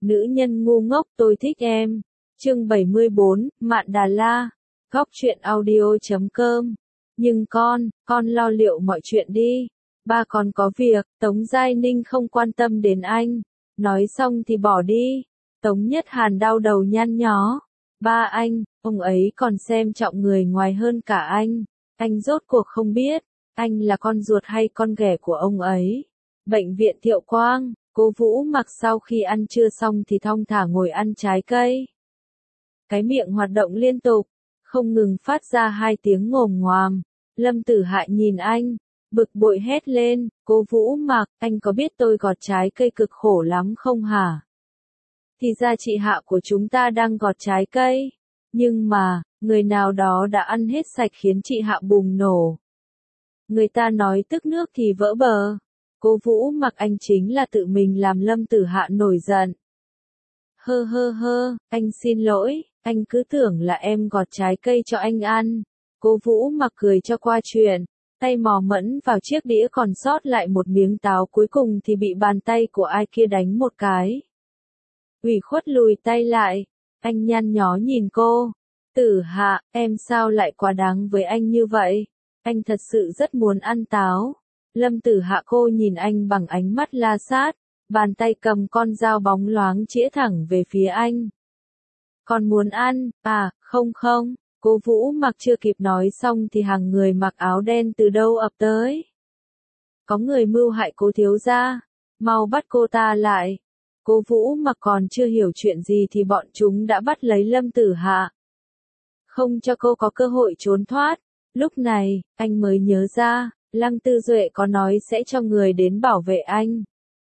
Nữ nhân ngu ngốc tôi thích em. Chương 74, Mạn Đà La. Góc truyện audio.com. Nhưng con lo liệu mọi chuyện đi. Ba con có việc. Tống Giai Ninh không quan tâm đến anh. Nói xong thì bỏ đi. Tống Nhất Hàn đau đầu nhăn nhó. Ba anh, ông ấy còn xem trọng người ngoài hơn cả anh. Anh rốt cuộc không biết, anh là con ruột hay con ghẻ của ông ấy. Bệnh viện Thiệu Quang, cô Vũ Mặc sau khi ăn trưa xong thì thong thả ngồi ăn trái cây. Cái miệng hoạt động liên tục, không ngừng phát ra 2 tiếng ngồm ngoàm. Lâm Tử Hạ nhìn anh, bực bội hét lên, cô Vũ Mặc, anh có biết tôi gọt trái cây cực khổ lắm không hả? Thì ra chị Hạ của chúng ta đang gọt trái cây. Nhưng mà, người nào đó đã ăn hết sạch khiến chị Hạ bùng nổ. Người ta nói tức nước thì vỡ bờ. Cô Vũ Mặc anh chính là tự mình làm Lâm Tử Hạ nổi giận. Hơ, anh xin lỗi, anh cứ tưởng là em gọt trái cây cho anh ăn. Cô Vũ Mặc cười cho qua chuyện, tay mò mẫm vào chiếc đĩa còn sót lại một miếng táo cuối cùng thì bị bàn tay của ai kia đánh một cái. Ủy khuất lùi tay lại, anh nhăn nhó nhìn cô. Tử Hạ, em sao lại quá đáng với anh như vậy? Anh thật sự rất muốn ăn táo. Lâm Tử Hạ cô nhìn anh bằng ánh mắt la sát, bàn tay cầm con dao bóng loáng chĩa thẳng về phía anh. Còn muốn ăn, à, không, cô Vũ Mặc chưa kịp nói xong thì hàng người mặc áo đen từ đâu ập tới. Có người mưu hại cô thiếu gia, mau bắt cô ta lại. Cô Vũ Mặc còn chưa hiểu chuyện gì thì bọn chúng đã bắt lấy Lâm Tử Hạ. Không cho cô có cơ hội trốn thoát. Lúc này, anh mới nhớ ra, Lăng Tư Duệ có nói sẽ cho người đến bảo vệ anh.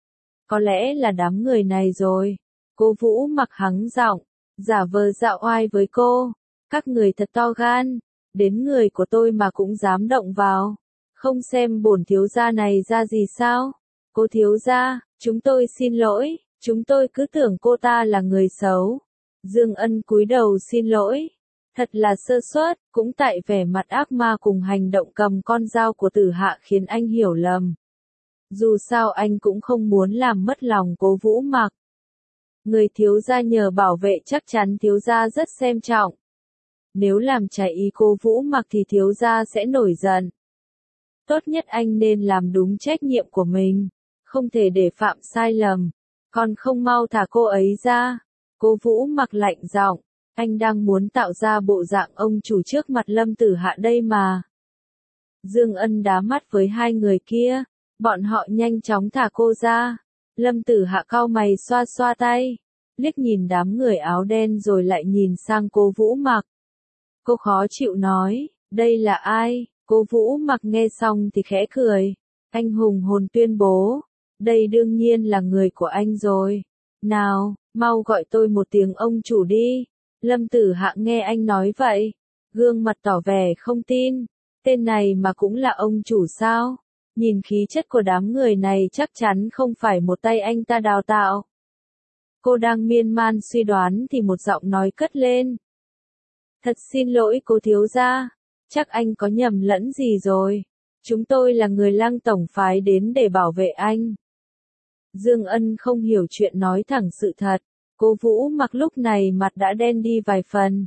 Có lẽ là đám người này rồi. Cô Vũ Mặc hắng giọng, giả vờ dạo oai với cô. Các người thật to gan, đến người của tôi mà cũng dám động vào. Không xem bổn thiếu gia này ra gì sao? Cô thiếu gia, chúng tôi xin lỗi, chúng tôi cứ tưởng cô ta là người xấu. Dương Ân cúi đầu xin lỗi. Thật là sơ suất, cũng tại vẻ mặt ác ma cùng hành động cầm con dao của Tử Hạ khiến anh hiểu lầm. Dù sao anh cũng không muốn làm mất lòng cô Vũ Mặc. Người thiếu gia nhờ bảo vệ chắc chắn thiếu gia rất xem trọng. Nếu làm trái ý cô Vũ Mặc thì thiếu gia sẽ nổi giận. Tốt nhất anh nên làm đúng trách nhiệm của mình, không thể để phạm sai lầm. Còn không mau thả cô ấy ra. Cô Vũ Mặc lạnh giọng. Anh đang muốn tạo ra bộ dạng ông chủ trước mặt Lâm Tử Hạ đây mà. Dương Ân đá mắt với hai người kia, bọn họ nhanh chóng thả cô ra. Lâm Tử Hạ cau mày xoa xoa tay, liếc nhìn đám người áo đen rồi lại nhìn sang cô Vũ Mặc. Cô khó chịu nói, đây là ai? Cô Vũ Mặc nghe xong thì khẽ cười. Anh hùng hồn tuyên bố, đây đương nhiên là người của anh rồi. Nào, mau gọi tôi một tiếng ông chủ đi. Lâm Tử Hạ nghe anh nói vậy, gương mặt tỏ vẻ không tin, tên này mà cũng là ông chủ sao? Nhìn khí chất của đám người này chắc chắn không phải một tay anh ta đào tạo. Cô đang miên man suy đoán thì một giọng nói cất lên. Thật xin lỗi cô thiếu gia, chắc anh có nhầm lẫn gì rồi. Chúng tôi là người Lăng tổng phái đến để bảo vệ anh. Dương Ân không hiểu chuyện nói thẳng sự thật. Cô Vũ Mặc lúc này mặt đã đen đi vài phần.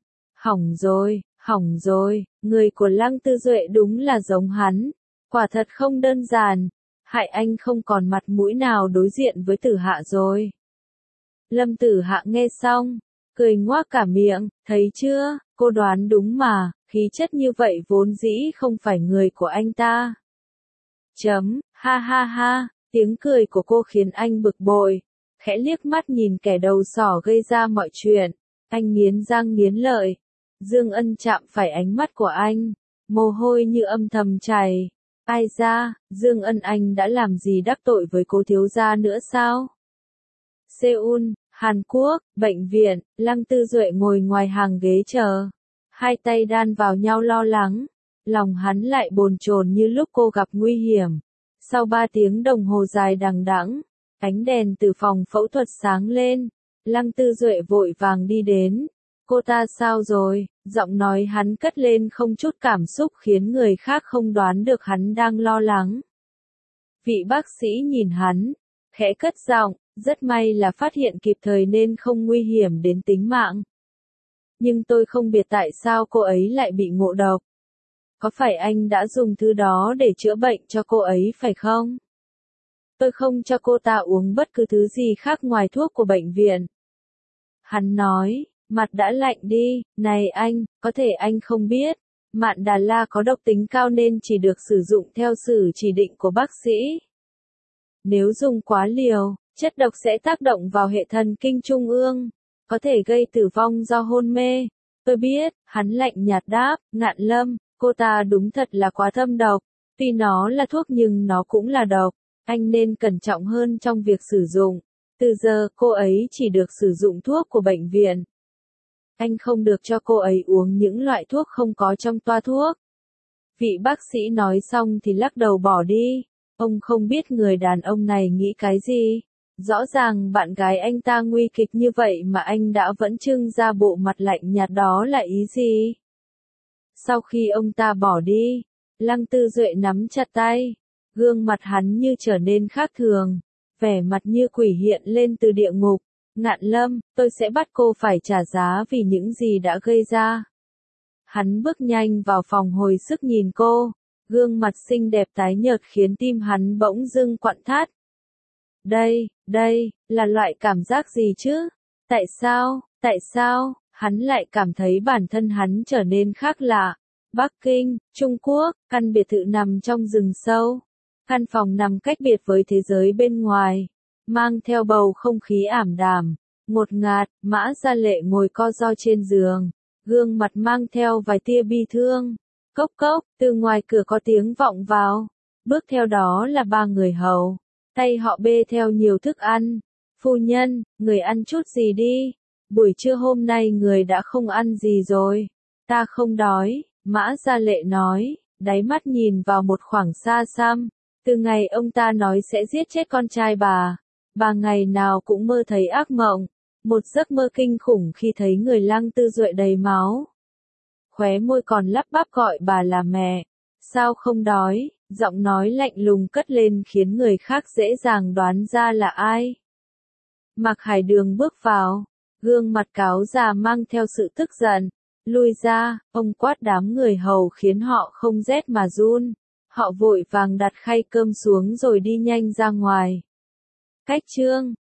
Hỏng rồi, người của Lăng Tư Duệ đúng là giống hắn. Quả thật không đơn giản, hại anh không còn mặt mũi nào đối diện với Tử Hạ rồi. Lâm Tử Hạ nghe xong, cười ngoác cả miệng, thấy chưa, cô đoán đúng mà, khí chất như vậy vốn dĩ không phải người của anh ta. Ha, tiếng cười của cô khiến anh bực bội. Khẽ liếc mắt nhìn kẻ đầu sỏ gây ra mọi chuyện, anh nghiến răng nghiến lợi. Dương Ân chạm phải ánh mắt của anh, mồ hôi như âm thầm chảy. Ai ra, Dương Ân anh đã làm gì đắc tội với cô thiếu gia nữa sao? Seoul, Hàn Quốc, bệnh viện, Lăng Tư Duệ ngồi ngoài hàng ghế chờ, hai tay đan vào nhau lo lắng, lòng hắn lại bồn chồn như lúc cô gặp nguy hiểm. Sau 3 tiếng đồng hồ dài đằng đẵng, ánh đèn từ phòng phẫu thuật sáng lên, Lăng Tư Duệ vội vàng đi đến. Cô ta sao rồi? Giọng nói hắn cất lên không chút cảm xúc khiến người khác không đoán được hắn đang lo lắng. Vị bác sĩ nhìn hắn, khẽ cất giọng, Rất may là phát hiện kịp thời nên không nguy hiểm đến tính mạng. Nhưng tôi không biết tại sao cô ấy lại bị ngộ độc. Có phải anh đã dùng thứ đó để chữa bệnh cho cô ấy phải không? Tôi không cho cô ta uống bất cứ thứ gì khác ngoài thuốc của bệnh viện. Hắn nói, mặt đã lạnh đi, này anh, có thể anh không biết. Mạn Đà La có độc tính cao nên chỉ được sử dụng theo sự chỉ định của bác sĩ. Nếu dùng quá liều, chất độc sẽ tác động vào hệ thần kinh trung ương, có thể gây tử vong do hôn mê. Tôi biết, hắn lạnh nhạt đáp, Ngạn Lâm, cô ta đúng thật là quá thâm độc. Tuy nó là thuốc nhưng nó cũng là độc. Anh nên cẩn trọng hơn trong việc sử dụng. Từ giờ, cô ấy chỉ được sử dụng thuốc của bệnh viện. Anh không được cho cô ấy uống những loại thuốc không có trong toa thuốc. Vị bác sĩ nói xong thì lắc đầu bỏ đi. Ông không biết người đàn ông này nghĩ cái gì. Rõ ràng bạn gái anh ta nguy kịch như vậy mà anh đã vẫn trưng ra bộ mặt lạnh nhạt, đó là ý gì? Sau khi ông ta bỏ đi, Lăng Tư Duệ nắm chặt tay. Gương mặt hắn như trở nên khác thường. Vẻ mặt như quỷ hiện lên từ địa ngục. Ngạn Lâm, tôi sẽ bắt cô phải trả giá vì những gì đã gây ra. Hắn bước nhanh vào phòng hồi sức nhìn cô. Gương mặt xinh đẹp tái nhợt khiến tim hắn bỗng dưng quặn thắt. Đây, là loại cảm giác gì chứ? Tại sao, hắn lại cảm thấy bản thân hắn trở nên khác lạ? Bắc Kinh, Trung Quốc, căn biệt thự nằm trong rừng sâu. Căn phòng nằm cách biệt với thế giới bên ngoài, mang theo bầu không khí ảm đạm, ngột ngạt. Mã Gia Lệ ngồi co ro trên giường, gương mặt mang theo vài tia bi thương. Cốc cốc, từ ngoài cửa có tiếng vọng vào. Bước theo đó là ba người hầu, tay họ bê theo nhiều thức ăn. Phu nhân, người ăn chút gì đi. Buổi trưa hôm nay người đã không ăn gì rồi. Ta không đói, Mã Gia Lệ nói, đáy mắt nhìn vào một khoảng xa xăm. Từ ngày ông ta nói sẽ giết chết con trai bà ngày nào cũng mơ thấy ác mộng. Một giấc mơ kinh khủng khi thấy người Lăng Tư Duệ đầy máu. Khóe môi còn lắp bắp gọi bà là mẹ. Sao không đói? Giọng nói lạnh lùng cất lên khiến người khác dễ dàng đoán ra là ai. Mạc Hải Đường bước vào, gương mặt cáo già mang theo sự tức giận. Lui ra, ông quát đám người hầu khiến họ không rét mà run. Họ vội vàng đặt khay cơm xuống rồi đi nhanh ra ngoài. Cách chương